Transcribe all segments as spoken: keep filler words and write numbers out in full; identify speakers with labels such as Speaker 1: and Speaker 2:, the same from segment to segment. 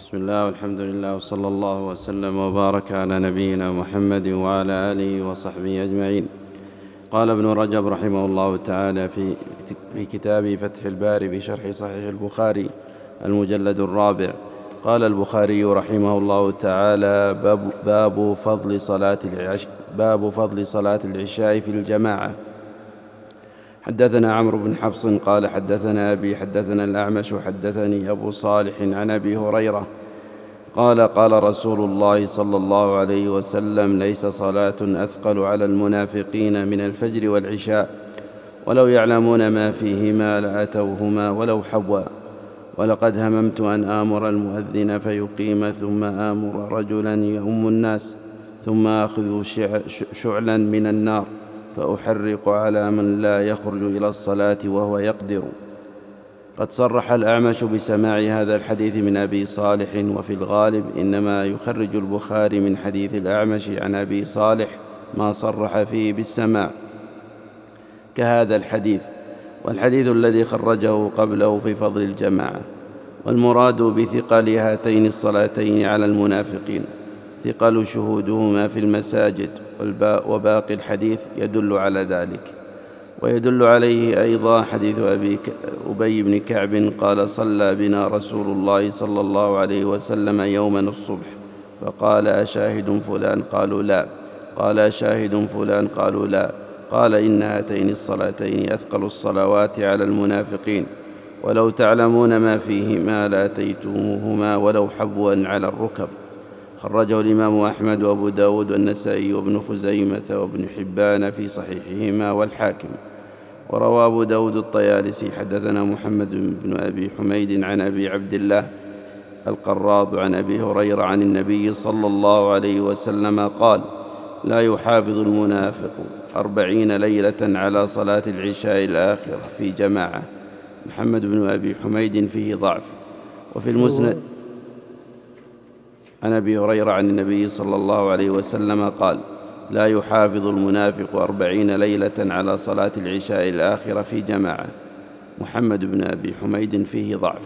Speaker 1: بسم الله والحمد لله وصلى الله وسلم وبارك على نبينا محمد وعلى آله وصحبه أجمعين. قال ابن رجب رحمه الله تعالى في في كتابه فتح الباري بشرح صحيح البخاري المجلد الرابع: قال البخاري رحمه الله تعالى: باب, باب فضل صلاة العشاء باب فضل صلاة العشاء في الجماعة. حدثنا عمرو بن حفص قال حدثنا أبي حدثنا الأعمش حدثني أبو صالح عن أبي هريرة قال: قال رسول الله صلى الله عليه وسلم: ليس صلاة أثقل على المنافقين من الفجر والعشاء، ولو يعلمون ما فيهما لأتوهما ولو حبوا. ولقد هممت أن آمر المؤذن فيقيم، ثم آمر رجلا يؤم الناس، ثم آخذ شعلا من النار فأحرق على من لا يخرج إلى الصلاة وهو يقدر. قد صرح الأعمش بسماع هذا الحديث من أبي صالح، وفي الغالب إنما يخرج البخاري من حديث الأعمش عن أبي صالح ما صرح فيه بالسماع كهذا الحديث، والحديث الذي خرجه قبله في فضل الجماعة. والمراد بثقل هاتين الصلاتين على المنافقين ثقل شهودهما في المساجد، وباقي الحديث يدل على ذلك. ويدل عليه أيضا حديث أبي أبي بن كعب قال: صلى بنا رسول الله صلى الله عليه وسلم يوما الصبح، فقال: أشاهد فلان؟ قالوا لا. قال: أشاهد فلان؟ قالوا لا. قال: إن هاتين الصلاتين أثقل الصلوات على المنافقين، ولو تعلمون ما فيهما لأتيتموهما ولو حبوا على الركب. خرجه الإمام أحمد وأبو داود والنسائي وابن خزيمة وابن حبان في صحيحهما والحاكم. وروى أبو داود الطيالسي: حدثنا محمد بن أبي حميد عن أبي عبد الله القراض عن أبي هريرة عن النبي صلى الله عليه وسلم قال: لا يحافظ المنافق أربعين ليلة على صلاة العشاء الآخرة في جماعة. محمد بن أبي حميد فيه ضعف. وفي المسند عن أبي هريرة عن النبي صلى الله عليه وسلم قال: لا يحافظ المنافق أربعين ليلة على صلاة العشاء الآخرة في جماعة. محمد بن أبي حميد فيه ضعف.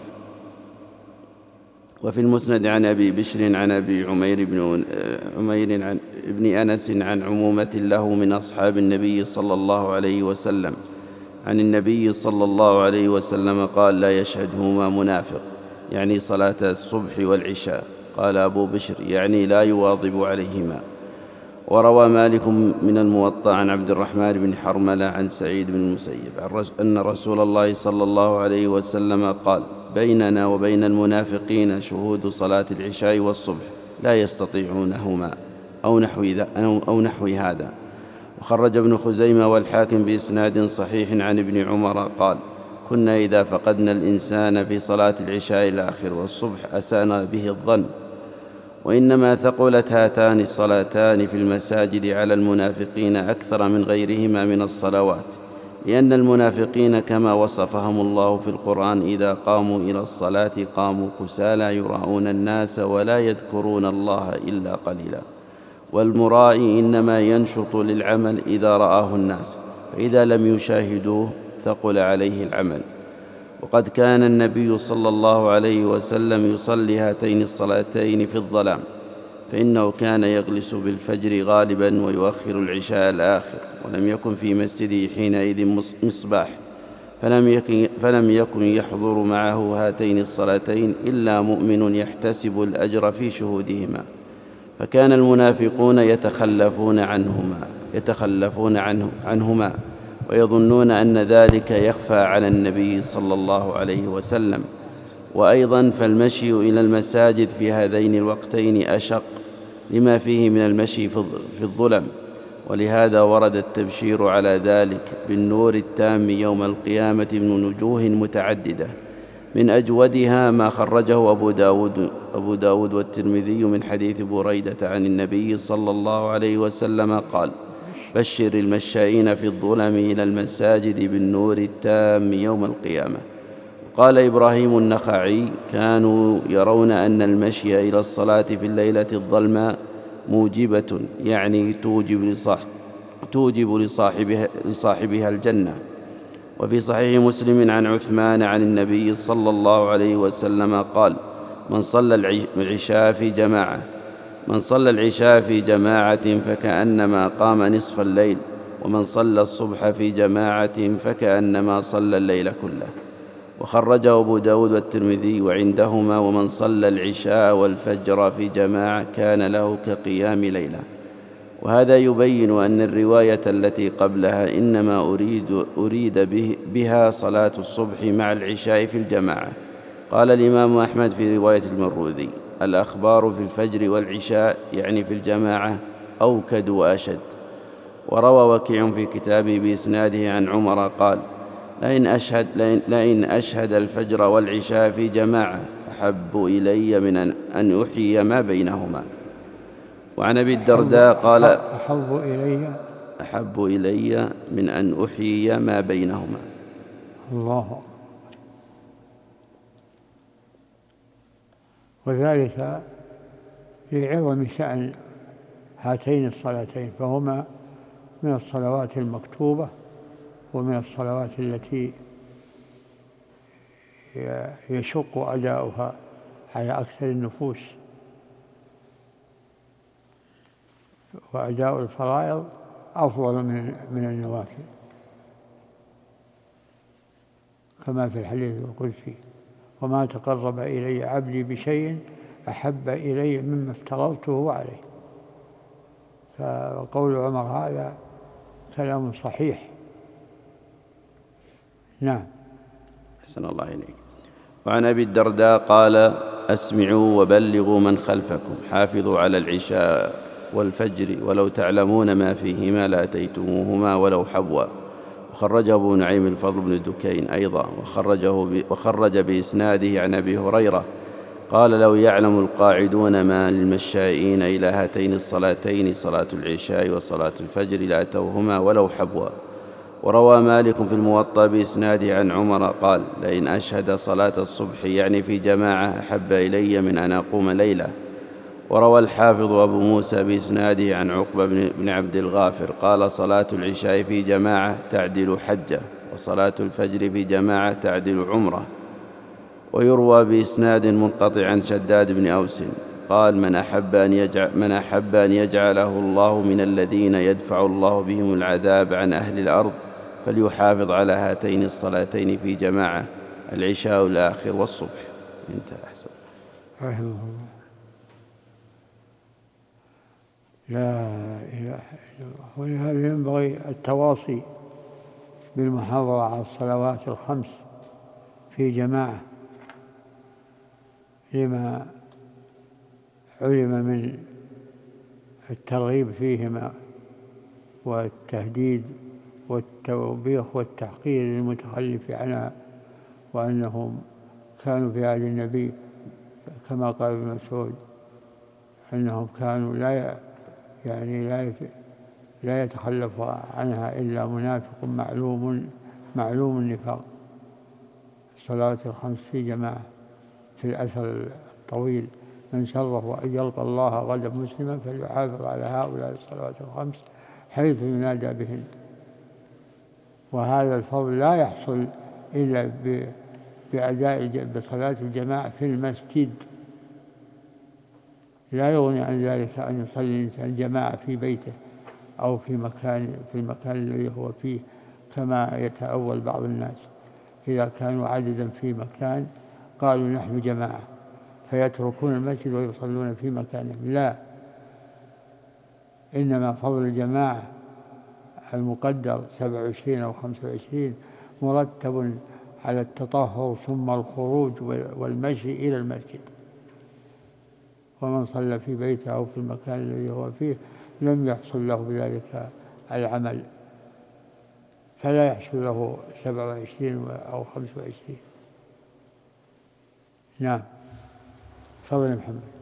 Speaker 1: وفي المسند عن أبي بشر عن أبي عمير بن عمير عن ابن أنس عن عمومة له من أصحاب النبي صلى الله عليه وسلم عن النبي صلى الله عليه وسلم قال: لا يشهدهما منافق، يعني صلاة الصبح والعشاء. قال أبو بشر: يعني لا يواظب عليهما. وروى مالك من الموطأ عن عبد الرحمن بن حرملة عن سعيد بن المسيب أن رسول الله صلى الله عليه وسلم قال: بيننا وبين المنافقين شهود صلاة العشاء والصبح لا يستطيعونهما، أو نحو, أو نحو هذا. وخرج ابن خزيمة والحاكم بإسناد صحيح عن ابن عمر قال: كنا إذا فقدنا الإنسان في صلاة العشاء الآخر والصبح أسانا به الظن. وإنما ثقلت هاتان الصلاتان في المساجد على المنافقين أكثر من غيرهما من الصلوات، لأن المنافقين كما وصفهم الله في القرآن إذا قاموا إلى الصلاة قاموا كسالى يراءون الناس ولا يذكرون الله إلا قليلا. والمرائي إنما ينشط للعمل إذا رآه الناس، فإذا لم يشاهدوه ثقل عليه العمل. وقد كان النبي صلى الله عليه وسلم يصلي هاتين الصلاتين في الظلام، فإنه كان يجلس بالفجر غالبا ويؤخر العشاء الآخر، ولم يكن في مسجده حينئذ مصباح، فلم يكن, فلم يكن يحضر معه هاتين الصلاتين إلا مؤمن يحتسب الأجر في شهودهما، فكان المنافقون يتخلفون عنهما يتخلفون عنه عنهما ويظنون أن ذلك يخفى على النبي صلى الله عليه وسلم. وأيضا فالمشي إلى المساجد في هذين الوقتين أشق لما فيه من المشي في الظلم، ولهذا ورد التبشير على ذلك بالنور التام يوم القيامة من وجوه متعددة، من أجودها ما خرجه أبو داود, أبو داود والترمذي من حديث بريدة عن النبي صلى الله عليه وسلم قال: بشر المشائين في الظلم إلى المساجد بالنور التام يوم القيامة. قال إبراهيم النخعي: كانوا يرون أن المشي إلى الصلاة في الليلة الظلماء موجبة، يعني توجب, لصاحب توجب لصاحبها, لصاحبها الجنة. وفي صحيح مسلم عن عثمان عن النبي صلى الله عليه وسلم قال: من صلى العشاء في جماعة من صلى العشاء في جماعة فكأنما قام نصف الليل، ومن صلى الصبح في جماعة فكأنما صلى الليل كله. وخرجه أبو داود والترمذي وعندهما: ومن صلى العشاء والفجر في جماعة كان له كقيام ليلة. وهذا يبين أن الرواية التي قبلها إنما أريد, أريد به بها صلاة الصبح مع العشاء في الجماعة. قال الإمام أحمد في رواية المروذي: الأخبار في الفجر والعشاء يعني في الجماعة أوكد وأشد. وروى وكيع في كتابه بإسناده عن عمر قال: لئن أشهد, لئن, لئن أشهد الفجر والعشاء في جماعة أحب إلي من أن أحيي ما بينهما. وعن أبي الدرداء قال:
Speaker 2: أحب إلي
Speaker 1: أحب إلي من أن أحيي ما بينهما.
Speaker 2: الله. وذلك لعظم شأن هاتين الصلاتين، فهما من الصلوات المكتوبة ومن الصلوات التي يشق أداؤها على أكثر النفوس، وأداء الفرائض أفضل من من النوافل، كما في الحديث القدسي: وما تقرب إلي عبدي بشيء أحب إلي مما افترضته عليه. فقول عمر هذا كلام صحيح. نعم.
Speaker 1: أحسن الله إليك. وعن أبي الدرداء قال: أسمعوا وبلغوا من خلفكم، حافظوا على العشاء والفجر ولو تعلمون ما فيهما لأتيتموهما ولو حبوا. وخرجه أبو نعيم الفضل بن دكين أيضا، وخرجه وخرج بإسناده عن أبي هريرة قال: لو يعلم القاعدون ما للمشائين إلى هاتين الصلاتين صلاة العشاء وصلاة الفجر لأتوهما ولو حبوا. وروى مالك في الموطأ بإسناده عن عمر قال: لئن أشهد صلاة الصبح يعني في جماعة أحب إلي من أن أقوم ليلة. وروى الحافظ أبو موسى بإسناده عن عقبة بن عبد الغافر قال: صلاة العشاء في جماعة تعدل حجة، وصلاة الفجر في جماعة تعدل عمرة. ويروى بإسناد منقطع عن شداد بن أوس قال: من أحب أن يجعل, من أحب أن يجعله الله من الذين يدفع الله بهم العذاب عن أهل الأرض فليحافظ على هاتين الصلاتين في جماعة، العشاء الآخر والصبح. انتهى. أحسن.
Speaker 2: رحمه الله. لا إله إلا الله. ولهذا ينبغي التواصي بالمحافظة على الصلوات الخمس في جماعة، لما علم من الترغيب فيهما والتهديد والتوبيخ والتحقير للمتخلف عنها، وأنهم كانوا في عهد النبي كما قال ابن مسعود أنهم كانوا لا يعني لا لا يتخلف عنها إلا منافق معلوم معلوم النفاق. الصلاة الخمس في جماعة. في الأثر الطويل: من سره أن يلقى الله غدا مسلما فليحافظ على هؤلاء الصلوات الخمس حيث ينادى بهن. وهذا الفضل لا يحصل إلا بأداء بصلاة الجماعة في المسجد. لا يغني عن ذلك أن يصلي الإنسان جماعة في بيته أو في مكان في المكان الذي هو فيه، كما يتأول بعض الناس إذا كانوا عددا في مكان قالوا نحن جماعة فيتركون المسجد ويصلون في مكانهم. لا، إنما فضل الجماعة المقدر سبع وعشرين أو خمس وعشرين مرتب على التطهر ثم الخروج والمشي إلى المسجد. ومن صلى في بيته أو في المكان الذي هو فيه لم يحصل له بذلك العمل، فلا يحصل له سبع وعشرين أو خمس وعشرين. نعم. تفضل يا محمد.